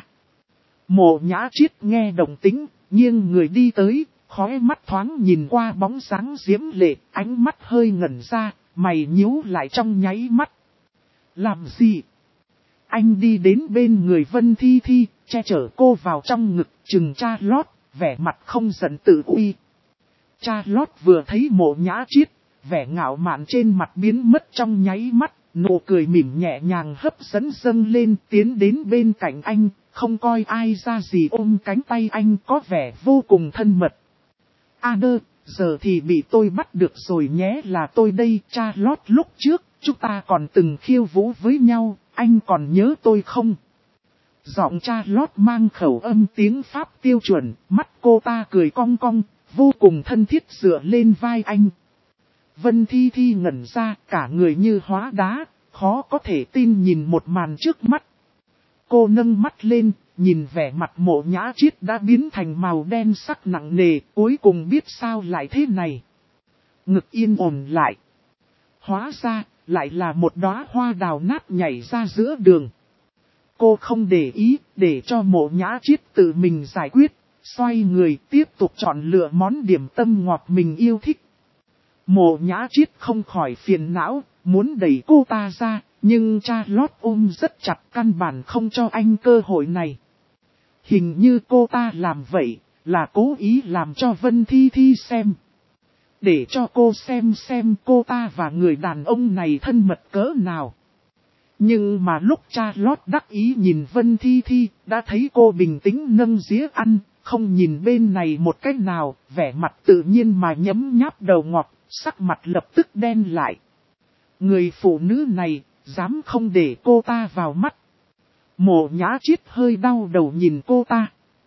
Mộ Nhã Triết nghe động tĩnh, nghiêng người đi tới, khóe mắt thoáng nhìn qua bóng dáng diễm lệ, ánh mắt hơi ngẩn ra, mày nhíu lại trong nháy mắt. Làm gì? Anh đi đến bên người Vân Thi Thi, che chở cô vào trong ngực, chừng Charlotte, vẻ mặt không giận tự uy. Charlotte vừa thấy Mộ Nhã Triết, vẻ ngạo mạn trên mặt biến mất trong nháy mắt, nụ cười mỉm nhẹ nhàng hấp dẫn dâng lên, tiến đến bên cạnh anh, không coi ai ra gì ôm cánh tay anh, có vẻ vô cùng thân mật. Đơ, giờ thì bị tôi bắt được rồi nhé, là tôi đây. Charlotte, lúc trước, chúng ta còn từng khiêu vũ với nhau, anh còn nhớ tôi không? Giọng Charlotte mang khẩu âm tiếng Pháp tiêu chuẩn, mắt cô ta cười cong cong, vô cùng thân thiết dựa lên vai anh. Vân Thi Thi ngẩn ra, cả người như hóa đá, khó có thể tin nhìn một màn trước mắt. Cô nâng mắt lên, nhìn vẻ mặt Mộ Nhã Triết đã biến thành màu đen sắc nặng nề, cuối cùng biết sao lại thế này. Ngực yên ổn lại. Hóa ra, lại là một đóa hoa đào nát nhảy ra giữa đường. Cô không để ý, để cho Mộ Nhã Triết tự mình giải quyết, xoay người tiếp tục chọn lựa món điểm tâm ngọt mình yêu thích. Mộ Nhã Triết không khỏi phiền não, muốn đẩy cô ta ra, nhưng Charlotte ôm rất chặt, căn bản không cho anh cơ hội này. Hình như cô ta làm vậy, là cố ý làm cho Vân Thi Thi xem. Để cho cô xem cô ta và người đàn ông này thân mật cỡ nào. Nhưng mà lúc Charlotte đắc ý nhìn Vân Thi Thi, đã thấy cô bình tĩnh nâng dĩa ăn, không nhìn bên này một cách nào, vẻ mặt tự nhiên mà nhấm nháp đầu ngọt, sắc mặt lập tức đen lại. Người phụ nữ này, dám không để cô ta vào mắt. Mộ Nhã Triết hơi đau đầu nhìn cô ta.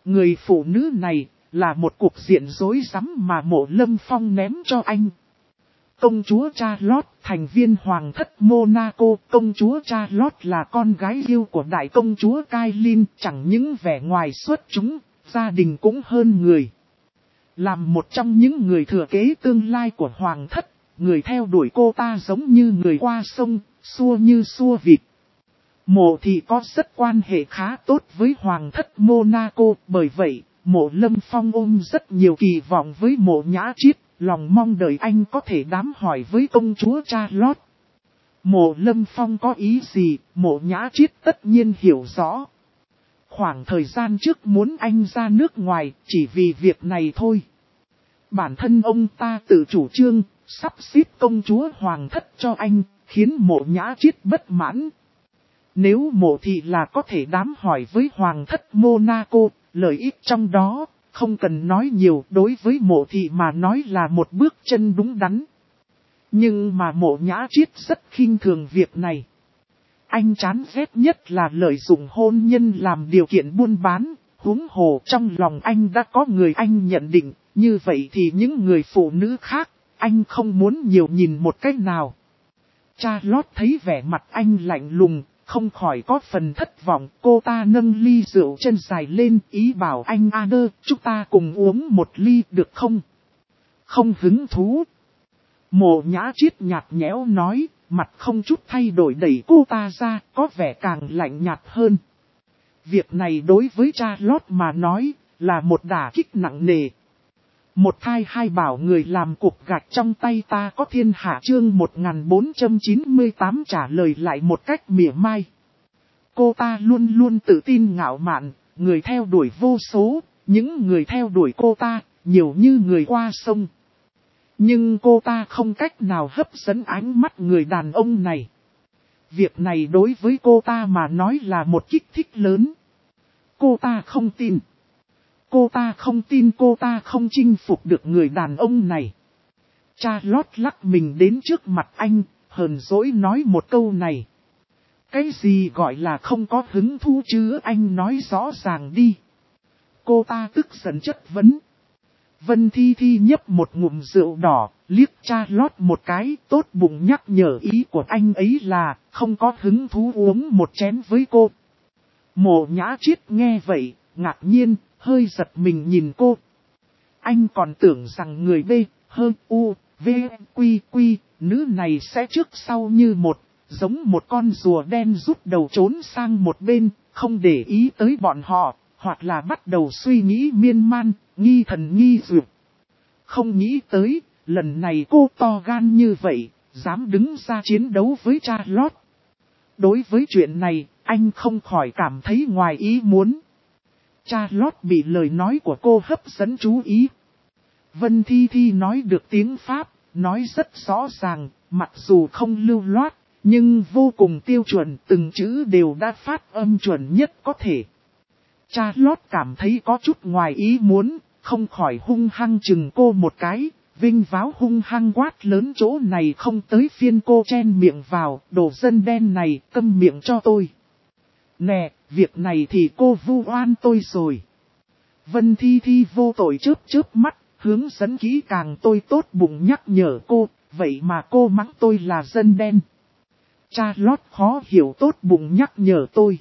Người phụ nữ này là một cục diện rối rắm mà Mộ Lâm Phong ném cho anh. Công chúa Charlotte, thành viên hoàng thất Monaco. Công chúa Charlotte là con gái yêu của đại công chúa Caitlyn, chẳng những vẻ ngoài xuất chúng, gia đình cũng hơn người. Làm một trong những người thừa kế tương lai của hoàng thất, người theo đuổi cô ta giống như người qua sông, xua như xua vịt. Mộ thị có rất quan hệ khá tốt với hoàng thất Monaco, bởi vậy, Mộ Lâm Phong ôm rất nhiều kỳ vọng với Mộ Nhã Chiết, lòng mong đợi anh có thể đám hỏi với công chúa Charlotte. Mộ Lâm Phong có ý gì, Mộ Nhã Chiết tất nhiên hiểu rõ. Khoảng thời gian trước muốn anh ra nước ngoài, chỉ vì việc này thôi. Bản thân ông ta tự chủ trương, sắp xếp công chúa hoàng thất cho anh, khiến Mộ Nhã Chiết bất mãn. Nếu Mộ thị là có thể đám hỏi với hoàng thất Monaco, lợi ích trong đó, không cần nói nhiều, đối với Mộ thị mà nói là một bước chân đúng đắn. Nhưng mà Mộ Nhã Chiết rất khinh thường việc này. Anh chán ghét nhất là lợi dụng hôn nhân làm điều kiện buôn bán, huống hồ trong lòng anh đã có người anh nhận định, như vậy thì những người phụ nữ khác, anh không muốn nhiều nhìn một cách nào. Charlotte thấy vẻ mặt anh lạnh lùng, không khỏi có phần thất vọng, cô ta nâng ly rượu chân dài lên, ý bảo anh Ader, chúng ta cùng uống một ly được không? Không hứng thú. Mộ Nhã Chiết nhạt nhẽo nói, mặt không chút thay đổi đẩy cô ta ra, có vẻ càng lạnh nhạt hơn. Việc này đối với Charlotte mà nói, là một đả kích nặng nề. Một thai hai bảo người làm cục gạch trong tay ta có thiên hạ chương 1498 trả lời lại một cách mỉa mai. Cô ta luôn luôn tự tin ngạo mạn, người theo đuổi vô số, những người theo đuổi cô ta, nhiều như người qua sông. Nhưng cô ta không cách nào hấp dẫn ánh mắt người đàn ông này. Việc này đối với cô ta mà nói là một kích thích lớn. Cô ta không tin. Cô ta không tin cô ta không chinh phục được người đàn ông này. Charlotte lắc mình đến trước mặt anh, hờn dỗi nói một câu này. Cái gì gọi là không có hứng thú chứ, anh nói rõ ràng đi. Cô ta tức giận chất vấn. Vân Thi Thi nhấp một ngụm rượu đỏ, liếc Charlotte một cái, tốt bụng nhắc nhở ý của anh ấy là không có hứng thú uống một chén với cô. Mộ Nhã Chiết nghe vậy, ngạc nhiên, hơi giật mình nhìn cô. Anh còn tưởng rằng người B, hơn U, V, Quy, Quy, nữ này sẽ trước sau như một, giống một con rùa đen rút đầu trốn sang một bên, không để ý tới bọn họ, hoặc là bắt đầu suy nghĩ miên man, nghi thần nghi dược. Không nghĩ tới, lần này cô to gan như vậy, dám đứng ra chiến đấu với Charlotte. Đối với chuyện này, anh không khỏi cảm thấy ngoài ý muốn. Charlotte bị lời nói của cô hấp dẫn chú ý. Vân Thi Thi nói được tiếng Pháp, nói rất rõ ràng, mặc dù không lưu loát, nhưng vô cùng tiêu chuẩn, từng chữ đều đã phát âm chuẩn nhất có thể. Charlotte cảm thấy có chút ngoài ý muốn, không khỏi hung hăng chừng cô một cái, vinh váo hung hăng quát lớn chỗ này không tới phiên cô chen miệng vào, đồ dân đen này, câm miệng cho tôi. Nè, việc này thì cô vu oan tôi rồi. Vân Thi Thi vô tội chớp mắt, hướng dẫn kỹ càng tôi tốt bụng nhắc nhở cô, vậy mà cô mắng tôi là dân đen. Charlotte khó hiểu tốt bụng nhắc nhở tôi.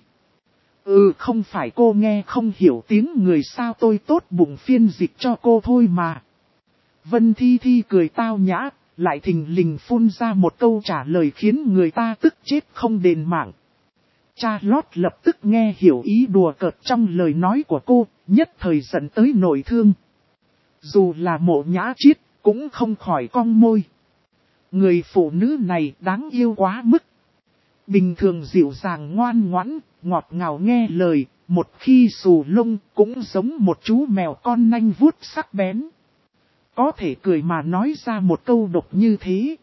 Không phải cô nghe không hiểu tiếng người sao, tôi tốt bụng phiên dịch cho cô thôi mà. Vân Thi Thi cười tao nhã, lại thình lình phun ra một câu trả lời khiến người ta tức chết không đền mạng. Charlotte lập tức nghe hiểu ý đùa cợt trong lời nói của cô, nhất thời giận tới nổi thương. Dù là Mộ Nhã Chiết, cũng không khỏi cong môi. Người phụ nữ này đáng yêu quá mức. Bình thường dịu dàng ngoan ngoãn, ngọt ngào nghe lời, một khi xù lông cũng giống một chú mèo con nanh vuốt sắc bén. Có thể cười mà nói ra một câu độc như thế.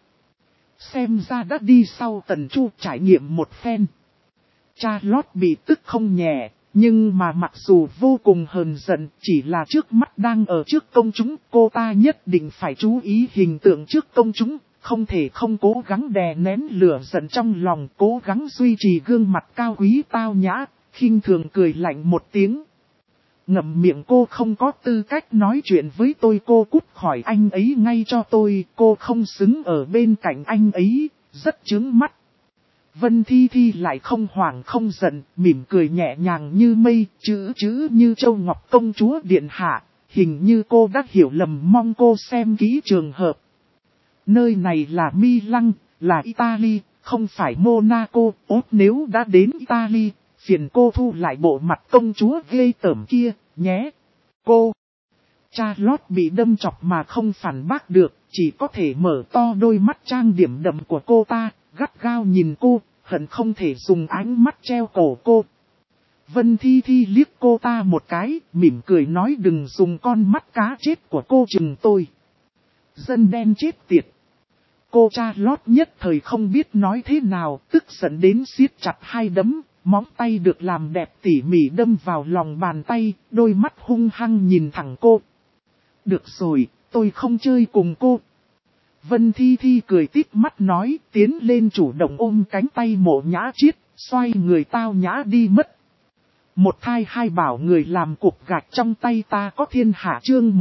Xem ra đã đi sau Tần Chu trải nghiệm một phen. Charlotte bị tức không nhẹ, nhưng mà mặc dù vô cùng hờn giận, chỉ là trước mắt đang ở trước công chúng, cô ta nhất định phải chú ý hình tượng trước công chúng, không thể không cố gắng đè nén lửa giận trong lòng, cố gắng duy trì gương mặt cao quý tao nhã, khinh thường cười lạnh một tiếng. ngậm miệng, cô không có tư cách nói chuyện với tôi, cô cút khỏi anh ấy ngay cho tôi, cô không xứng ở bên cạnh anh ấy, rất chướng mắt. Vân Thi Thi lại không hoảng không giận, mỉm cười nhẹ nhàng như mây, chữ như châu ngọc công chúa điện hạ, hình như cô đã hiểu lầm, mong cô xem kỹ trường hợp. Nơi này là Milan, là Italy, không phải Monaco, nếu đã đến Italy, phiền cô thu lại bộ mặt công chúa ghê tởm kia, nhé. Cô Charlotte bị đâm chọc mà không phản bác được, chỉ có thể mở to đôi mắt trang điểm đậm của cô ta, gắt gao nhìn cô, hận không thể dùng ánh mắt treo cổ cô. Vân Thi Thi liếc cô ta một cái, mỉm cười nói, đừng dùng con mắt cá chết của cô chừng tôi. Dân đen chết tiệt. Cô Charlotte nhất thời không biết nói thế nào, tức giận đến siết chặt hai đấm, móng tay được làm đẹp tỉ mỉ đâm vào lòng bàn tay, đôi mắt hung hăng nhìn thẳng cô. Được rồi, tôi không chơi cùng cô. Vân Thi Thi cười tít mắt nói, tiến lên chủ động ôm cánh tay Mộ Nhã Chiết, xoay người tao nhã đi mất. Một thai hai bảo, người làm cục gạch trong tay ta có thiên hạ, chương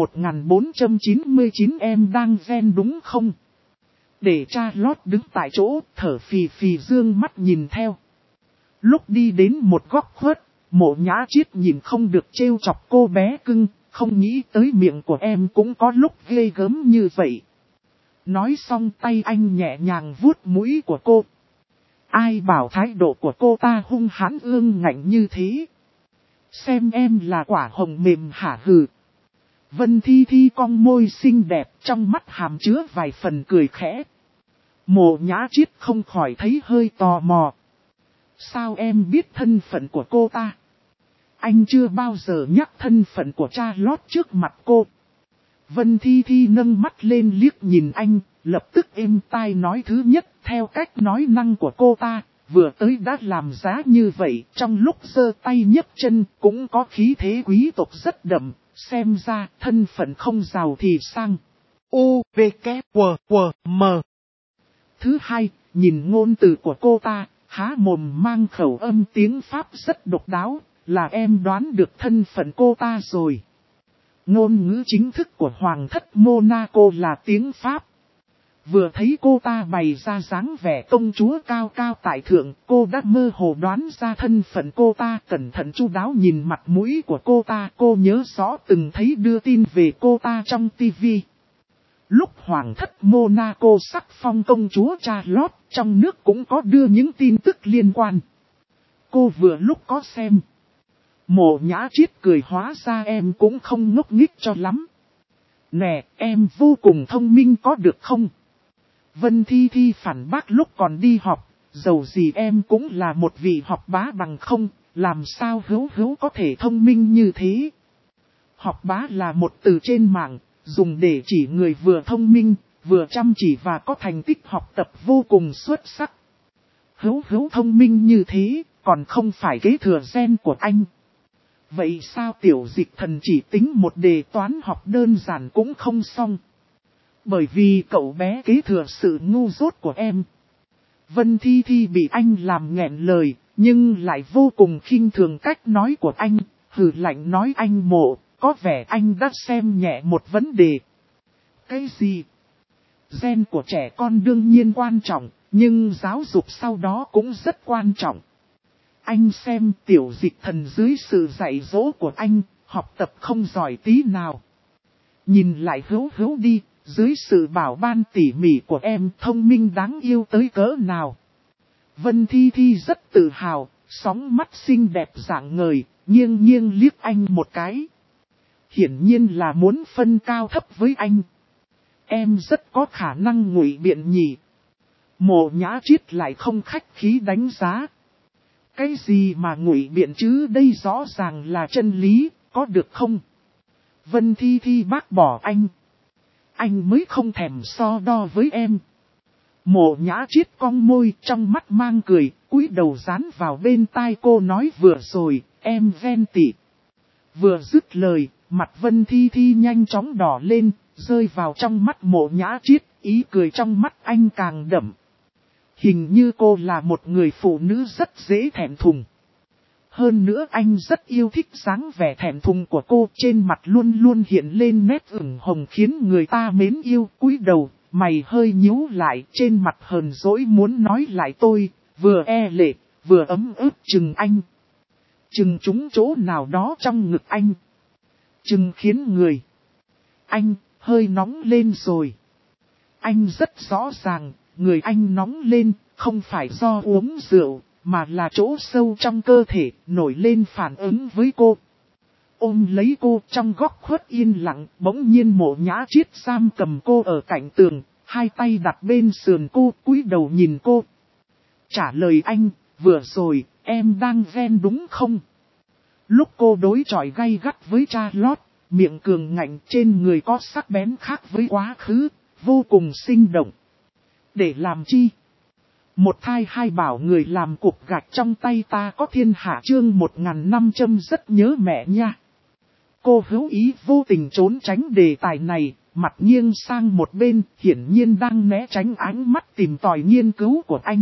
1499 em đang ghen đúng không? Để Charlotte đứng tại chỗ, thở phì phì dương mắt nhìn theo. Lúc đi đến một góc khuất, Mộ Nhã Chiết nhìn không được trêu chọc cô bé cưng, không nghĩ tới miệng của em cũng có lúc ghê gớm như vậy. Nói xong tay anh nhẹ nhàng vuốt mũi của cô. Ai bảo thái độ của cô ta hung hãn ương ngạnh như thế? Xem em là quả hồng mềm hả hừ. Vân Thi Thi cong môi xinh đẹp, trong mắt hàm chứa vài phần cười khẽ. Mộ Nhã Chiết không khỏi thấy hơi tò mò. Sao em biết thân phận của cô ta? Anh chưa bao giờ nhắc thân phận của Charlotte trước mặt cô. Vân Thi Thi nâng mắt lên liếc nhìn anh, lập tức êm tai nói, thứ nhất, theo cách nói năng của cô ta, vừa tới đã làm giá như vậy, trong lúc giơ tay nhấc chân cũng có khí thế quý tộc rất đậm, xem ra thân phận không giàu thì sang. U, V, K, W, W, M. Thứ hai, nhìn ngôn từ của cô ta, há mồm mang khẩu âm tiếng Pháp rất độc đáo, là em đoán được thân phận cô ta rồi. Ngôn ngữ chính thức của Hoàng thất Monaco là tiếng Pháp. Vừa thấy cô ta bày ra dáng vẻ công chúa cao cao tại thượng, cô đã mơ hồ đoán ra thân phận cô ta. Cẩn thận chu đáo nhìn mặt mũi của cô ta, cô nhớ rõ từng thấy đưa tin về cô ta trong TV. Lúc Hoàng thất Monaco sắc phong công chúa Charlotte, trong nước cũng có đưa những tin tức liên quan. Cô vừa lúc có xem. Mộ Nhã Chiết cười, hóa ra em cũng không ngốc nghếch cho lắm. Nè, em vô cùng thông minh có được không? Vân Thi Thi phản bác lúc còn đi học, dầu gì em cũng là một vị học bá bằng không, làm sao hữu có thể thông minh như thế. Học bá là một từ trên mạng, dùng để chỉ người vừa thông minh, vừa chăm chỉ và có thành tích học tập vô cùng xuất sắc. Hữu thông minh như thế, còn không phải kế thừa gen của anh. Vậy sao Tiểu Dịch Thần chỉ tính một đề toán học đơn giản cũng không xong? Bởi vì cậu bé kế thừa sự ngu dốt của em. Vân Thi Thi bị anh làm nghẹn lời, nhưng lại vô cùng khinh thường cách nói của anh, hừ lạnh nói, anh Mộ, có vẻ anh đã xem nhẹ một vấn đề. Cái gì? Gen của trẻ con đương nhiên quan trọng, nhưng giáo dục sau đó cũng rất quan trọng. Anh xem Tiểu Dịch Thần dưới sự dạy dỗ của anh, học tập không giỏi tí nào. Nhìn lại hữu đi, dưới sự bảo ban tỉ mỉ của em thông minh đáng yêu tới cỡ nào. Vân Thi Thi rất tự hào, sóng mắt xinh đẹp rạng ngời, nghiêng liếc anh một cái. Hiển nhiên là muốn phân cao thấp với anh. Em rất có khả năng ngụy biện nhỉ. Mộ Nhã Chiết lại không khách khí đánh giá. Cái gì mà ngụy biện chứ, đây rõ ràng là chân lý, có được không? Vân Thi Thi bác bỏ anh. Anh mới không thèm so đo với em. Mộ Nhã Chiết cong môi, trong mắt mang cười, cúi đầu dán vào bên tai cô nói, vừa rồi, em ghen tị. Vừa dứt lời, mặt Vân Thi Thi nhanh chóng đỏ lên, rơi vào trong mắt Mộ Nhã Chiết, ý cười trong mắt anh càng đậm. Hình như cô là một người phụ nữ rất dễ thẹn thùng. Hơn nữa anh rất yêu thích dáng vẻ thẹn thùng của cô, trên mặt luôn luôn hiện lên nét ửng hồng khiến người ta mến yêu. Cúi đầu, mày hơi nhíu lại, trên mặt hờn dỗi muốn nói lại tôi, vừa e lệ, vừa ấm ức chừng anh. Chừng trúng chỗ nào đó trong ngực anh. Chừng khiến người anh hơi nóng lên rồi. Anh rất rõ ràng, người anh nóng lên, không phải do uống rượu, mà là chỗ sâu trong cơ thể, nổi lên phản ứng với cô. Ôm lấy cô trong góc khuất yên lặng, bỗng nhiên Mộ Nhã Chiết giam cầm cô ở cạnh tường, hai tay đặt bên sườn cô, cúi đầu nhìn cô. Trả lời anh, vừa rồi, em đang ghen đúng không? Lúc cô đối chọi gay gắt với Charlotte, miệng cường ngạnh trên người có sắc bén khác với quá khứ, vô cùng sinh động. Để làm chi? Một thai hai bảo người làm cục gạch trong tay ta có thiên hạ chương 1500 rất nhớ mẹ nha. Cô hữu ý vô tình trốn tránh đề tài này, mặt nghiêng sang một bên, hiển nhiên đang né tránh ánh mắt tìm tòi nghiên cứu của anh.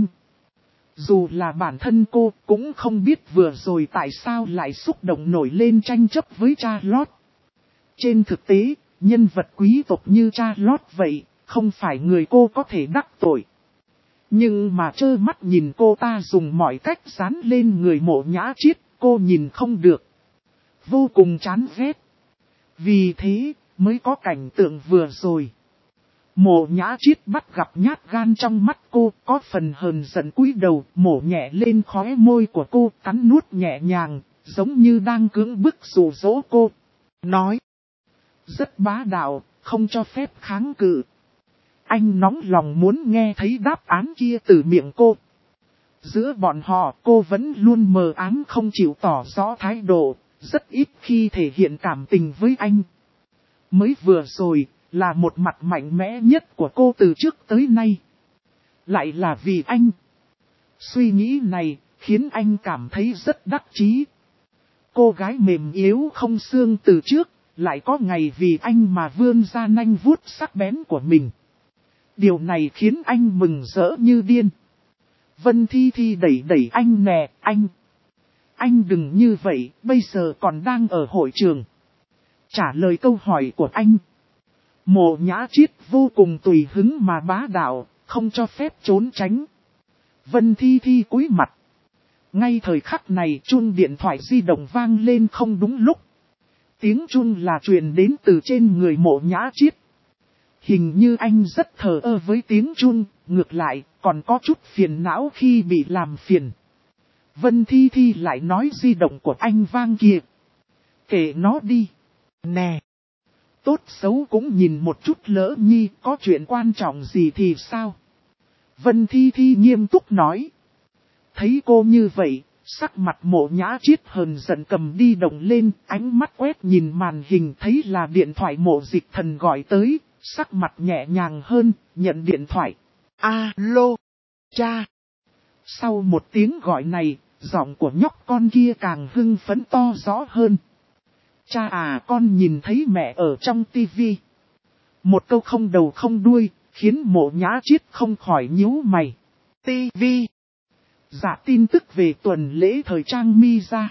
Dù là bản thân cô cũng không biết vừa rồi tại sao lại xúc động nổi lên tranh chấp với Charlotte. Trên thực tế, nhân vật quý tộc như Charlotte vậy, không phải người cô có thể đắc tội. Nhưng mà trơ mắt nhìn cô ta dùng mọi cách dán lên người Mộ Nhã Chiết, cô nhìn không được. Vô cùng chán ghét. Vì thế, mới có cảnh tượng vừa rồi. Mộ Nhã Chiết bắt gặp nhát gan trong mắt cô, có phần hờn giận cúi đầu, mổ nhẹ lên khóe môi của cô, cắn nuốt nhẹ nhàng, giống như đang cưỡng bức dụ dỗ cô. Nói, rất bá đạo, không cho phép kháng cự. Anh nóng lòng muốn nghe thấy đáp án kia từ miệng cô. Giữa bọn họ, cô vẫn luôn mờ ám không chịu tỏ rõ thái độ, rất ít khi thể hiện cảm tình với anh. Mới vừa rồi, là một mặt mạnh mẽ nhất của cô từ trước tới nay. Lại là vì anh. Suy nghĩ này, khiến anh cảm thấy rất đắc chí. Cô gái mềm yếu không xương từ trước, lại có ngày vì anh mà vươn ra nanh vuốt sắc bén của mình. Điều này khiến anh mừng rỡ như điên. Vân Thi Thi đẩy anh nè, anh đừng như vậy, bây giờ còn đang ở hội trường. Trả lời câu hỏi của anh. Mộ Nhã Chiết vô cùng tùy hứng mà bá đạo, không cho phép trốn tránh. Vân Thi Thi cúi mặt. Ngay thời khắc này chuông điện thoại di động vang lên không đúng lúc. Tiếng chuông là truyền đến từ trên người Mộ Nhã Chiết. Hình như anh rất thờ ơ với tiếng chuông, ngược lại còn có chút phiền não khi bị làm phiền. Vân Thi Thi lại nói di động của anh vang kìa. Kệ nó đi. Nè. Tốt xấu cũng nhìn một chút lỡ nhi, có chuyện quan trọng gì thì sao? Vân Thi Thi nghiêm túc nói. Thấy cô như vậy, sắc mặt Mộ Nhã Chiết hờn giận cầm đi động lên, ánh mắt quét nhìn màn hình thấy là điện thoại Mộ Dịch Thần gọi tới, sắc mặt nhẹ nhàng hơn, nhận điện thoại. Alo, cha. Sau một tiếng gọi này, giọng của nhóc con kia càng hưng phấn to rõ hơn. Cha à, con nhìn thấy mẹ ở trong tivi. Một câu không đầu không đuôi, khiến Mộ Nhã Chiết không khỏi nhíu mày. Tivi. Dạ tin tức về tuần lễ thời trang mi ra.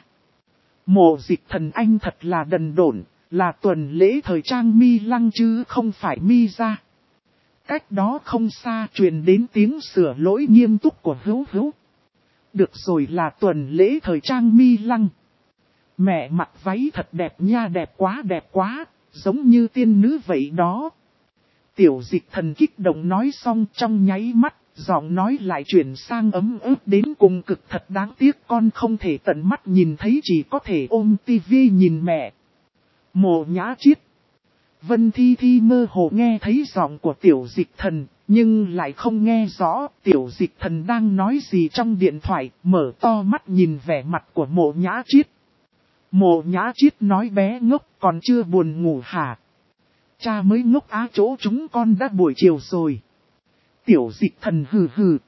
Mộ Dịch Thần anh thật là đần độn, là tuần lễ thời trang mi lăng chứ không phải mi ra. Cách đó không xa truyền đến tiếng sửa lỗi nghiêm túc của Hữu. Được rồi, là tuần lễ thời trang mi lăng. Mẹ mặc váy thật đẹp nha, đẹp quá, giống như tiên nữ vậy đó. Tiểu Dịch Thần kích động nói xong trong nháy mắt, giọng nói lại chuyển sang ấm ức đến cùng cực, thật đáng tiếc con không thể tận mắt nhìn thấy, chỉ có thể ôm tivi nhìn mẹ. Mộ Nhã Chiết. Vân Thi Thi mơ hồ nghe thấy giọng của Tiểu Dịch Thần, nhưng lại không nghe rõ Tiểu Dịch Thần đang nói gì trong điện thoại, mở to mắt nhìn vẻ mặt của Mộ Nhã Chiết. Mộ Nhã Chiết nói bé ngốc, còn chưa buồn ngủ hả? Cha mới ngốc á, chỗ chúng con đã buổi chiều rồi. Tiểu Dịch Thần hừ.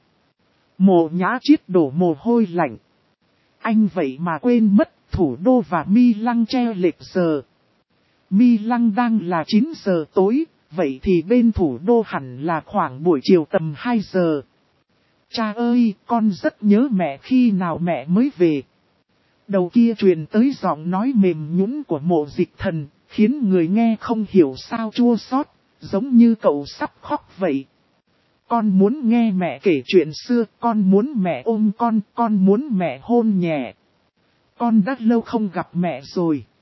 Mộ Nhã Chiết đổ mồ hôi lạnh. Anh vậy mà quên mất thủ đô và Mi Lăng treo lệch giờ. Mi Lăng đang là 9 giờ tối, vậy thì bên thủ đô hẳn là khoảng buổi chiều tầm 2 giờ. Cha ơi, con rất nhớ mẹ, khi nào mẹ mới về? đầu kia truyền tới giọng nói mềm nhũn của Mộ Dịch Thần, khiến người nghe không hiểu sao chua xót, giống như cậu sắp khóc vậy. Con muốn nghe mẹ kể chuyện xưa, con muốn mẹ ôm con muốn mẹ hôn nhẹ. Con đã lâu không gặp mẹ rồi.